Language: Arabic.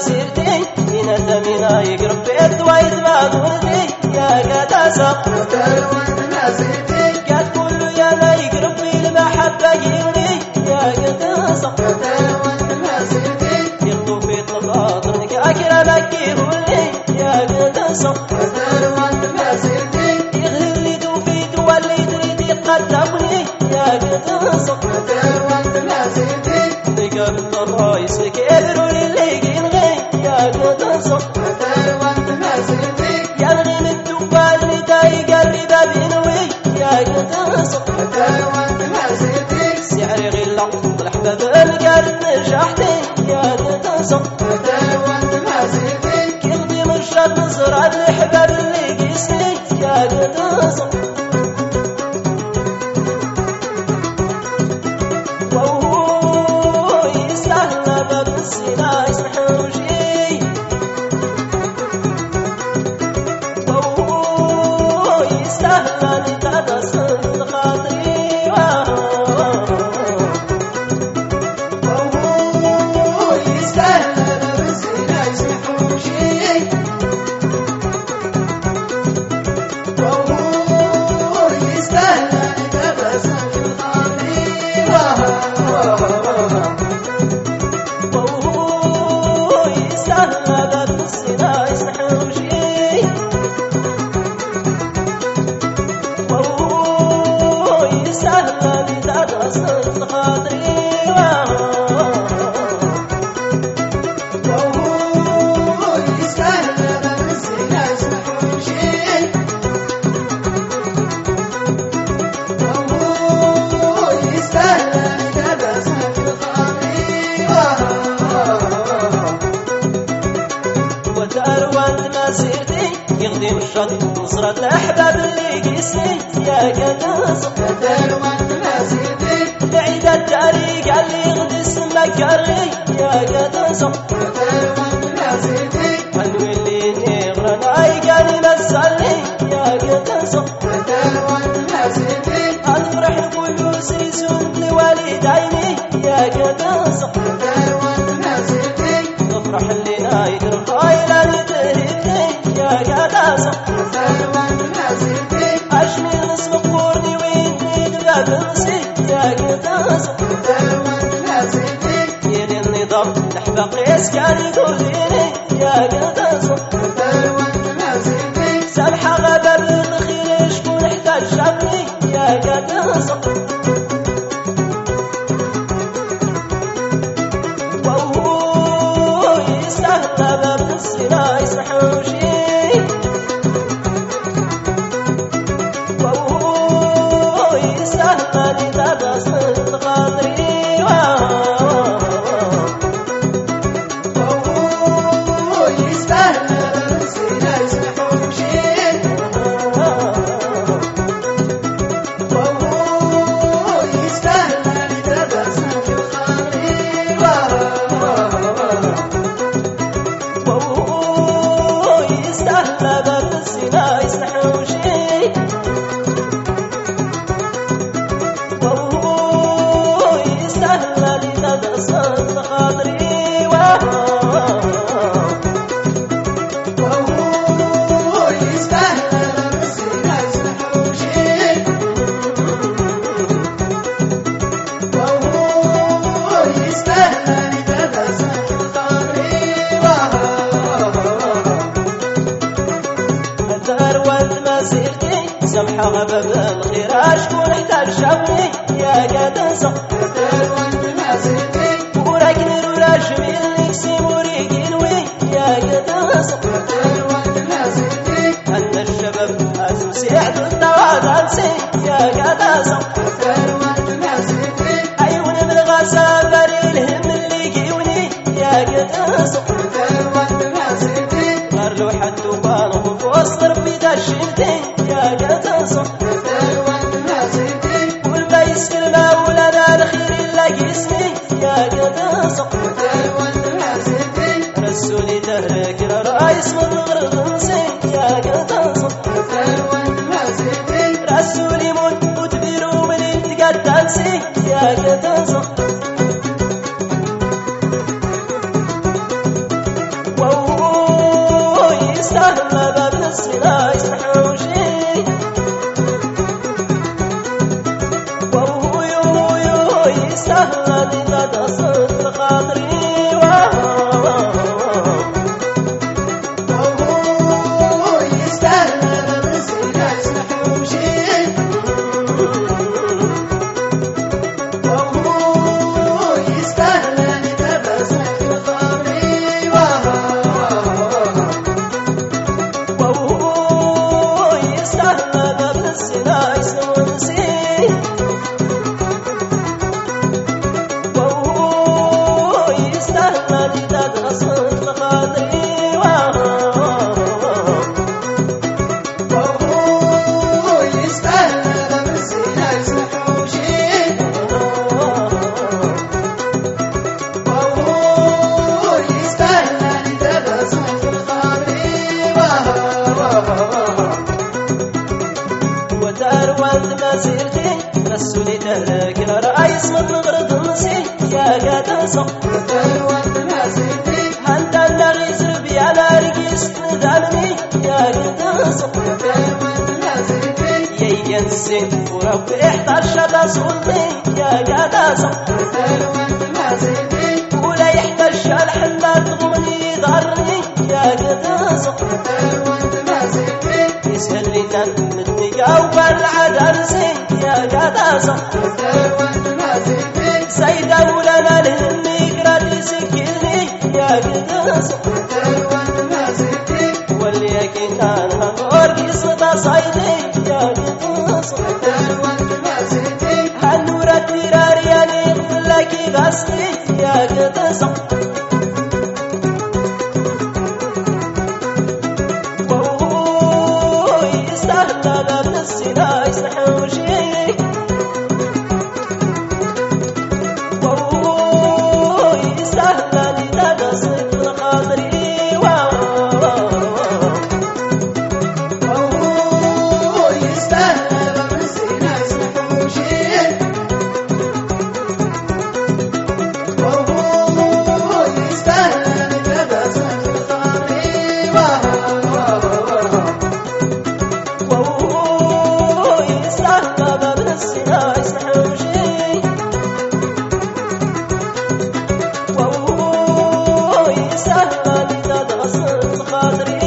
مسيرتي من تمينا يقرب بيت ويتباد ولدي يا قداسة فتر وانت مسيرتي قد كله يا ما يقرب في المحبة يغني يا قداسة فتر وانت مسيرتي يغدو في طلقاتك أكرمك يقولي يا قداسة فتر وانت مسيرتي يغير لي توفيت واللي تريد يقدمني يا قداسة فتر وانت مسيرتي نقابل الرئيس كبروا للي يلغي يا قداسة فتر وانت مسيرتي يلغي من الدبال اللي يقرب بينوي يا قداسة فتر وانت مسيرتي سعري غلا الأحباب القرد نجحتي يا قداسة فتر وانت مسيرتي كيغضي مرشد نزرع الأحباب اللي قيسني يا قداسة وهو يستاهل باب السنا يسمح وجهي وهو يستاهل نتعدس من خاطري وهو يستاهل بالزنا يسمحوا شي وهو يستاهل نتبسم في الخاطري وهو يستاهل باب السنا يسمح وجهي وهو يستاهل نتعدس من خاطري وهو يستاهل بالزنا يسمحوا شي وهو يستاهل نتبسم في الخاطري ودار وانت مسيرتي يغدي مشط نصرة الأحباب اللي قيسني يا قداسة فتر وانت مسيرتي بعيد الطريق اللي يغدي سمك كري يا قداسة فتر وانت مسيرتي ونوليني غرنا يقاني مسالي يا قداسة فتر وانت مسيرتي الفرح كله سيسون لوالديني يا قداسة فتر وانت مسيرتي تفرح اللي نايدر خايلة لتهدي يا قداسة فتر وانت مسيرتي عشمي نصف قورني ويني دباب نسي يا قداسة فتر وانت مسيرتي يلي النظام نحبق يسكن يقوليني يا قداسة فتر وانت مسيرتي سامحة غابة بالخير شكون احتاج شافني يا قداسة وهو يستاهل باب السنا يسمح وجهي وهو يستاهل نتبس من خاطري وهو يستاهل بالزنا يسمحوا شي وهو يستاهل نتبسم في الخاطري وهو يستاهل باب السنا يسمح وجهي وهو يستاهل نتبس من خاطري وهو يستاهل بالزنا يسمحوا شي وهو يستاهل نتبسم في الخاطري الدار وانت مسيرتي سمحة باب الخير شكون احتاج شافني يا قداسة فتر وانت مسيرتي وراك نير ولا جميل نكسي وريقي نوي يا قداسة فتر وانت مسيرتي أن الشباب أزم سيعد التواضع نسي يا قداسة فتر وانت مسيرتي أيون من غاسة بري الهم اللي قيوني يا قداسة فتر وانت مسيرتي غير لوحة توبان في وسط ربي دشنتي يا قداسة فتر وانت مسيرتي والبيس في المولى الخير اللي قيسني يا قداسة فتر وانت مسيرتي رسولي دهرك رئيس من الغرب نسي يا قداسة فتر وانت مسيرتي رسولي موت بيرو من انتقاد تنسي يا قداسة اسمك مغرد نسي يا قادسة تلوان ناسيتي هندنا غيزر بيانا رقيس ندامني يا قادسة تلوان ناسيتي ينسي ورب 11 صلي يا قادسة تلوان ناسيتي ولا يحتاج الحلا تضمني ضرني يا قادسة تلوان ناسيتي يسهل لي تنمدني والعدل زين يا قادسة تلوان ناسيتي سيدة ولا الهمي قراتي سكيني يا قادسة تلوان ناسيتي واليقين أنا غورقي صدا صيدي يا قادسة تلوان ناسيتي هالنور التراري يعني يغفر لك غسلي يا قادسة يستاهل من السنا يسنح وجهي يستاهل إذا قصيت خاطري يستاهل من السنا يسنح وجهي يستاهل إذا قصيت خاطري يستاهل من السنا يسنح وجهي يستاهل إذا قصيت خاطري